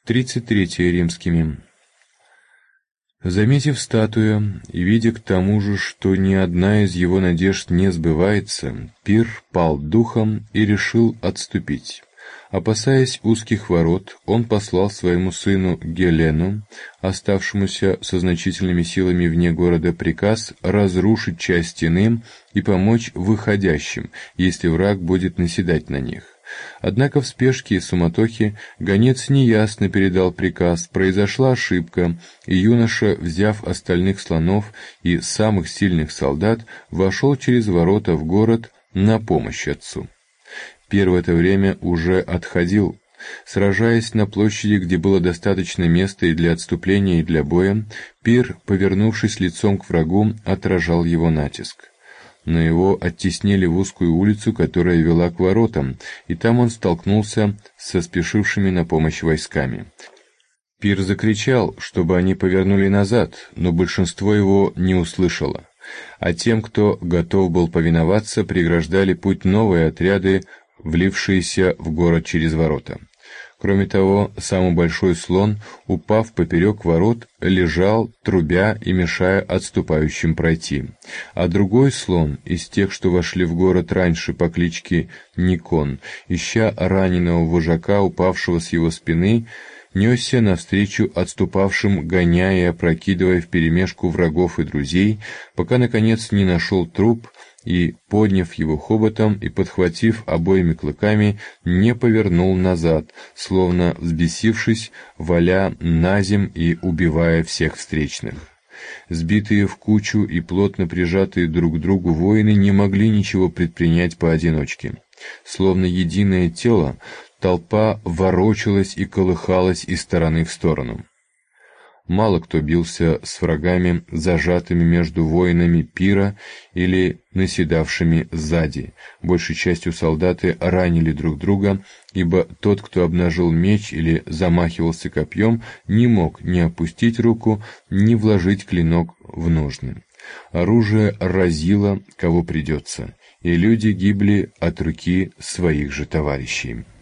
33 римскими. Заметив статую и видя к тому же, что ни одна из его надежд не сбывается, Пир пал духом и решил отступить. Опасаясь узких ворот, он послал своему сыну Гелену, оставшемуся со значительными силами вне города, приказ разрушить часть стены и помочь выходящим, если враг будет наседать на них. Однако в спешке и суматохе гонец неясно передал приказ, произошла ошибка, и юноша, взяв остальных слонов и самых сильных солдат, вошел через ворота в город на помощь отцу. Пир в это время уже отходил. Сражаясь на площади, где было достаточно места и для отступления, и для боя, Пир, повернувшись лицом к врагу, отражал его натиск. Но его оттеснили в узкую улицу, которая вела к воротам, и там он столкнулся со спешившими на помощь войсками. Пир закричал, чтобы они повернули назад, но большинство его не услышало. А тем, кто готов был повиноваться, преграждали путь новые отряды, влившиеся в город через ворота. Кроме того, самый большой слон, упав поперек ворот, лежал, трубя и мешая отступающим пройти. А другой слон, из тех, что вошли в город раньше по кличке Никон, ища раненого вожака, упавшего с его спины, несся навстречу отступавшим, гоняя и опрокидывая вперемешку врагов и друзей, пока, наконец, не нашел труп и, подняв его хоботом и подхватив обоими клыками, не повернул назад, словно взбесившись, валя наземь и убивая всех встречных. Сбитые в кучу и плотно прижатые друг к другу воины не могли ничего предпринять поодиночке. Словно единое тело, толпа ворочалась и колыхалась из стороны в сторону. Мало кто бился с врагами, зажатыми между воинами Пира или наседавшими сзади. Большей частью солдаты ранили друг друга, ибо тот, кто обнажил меч или замахивался копьем, не мог ни опустить руку, ни вложить клинок в ножны. Оружие разило, кого придется, и люди гибли от руки своих же товарищей.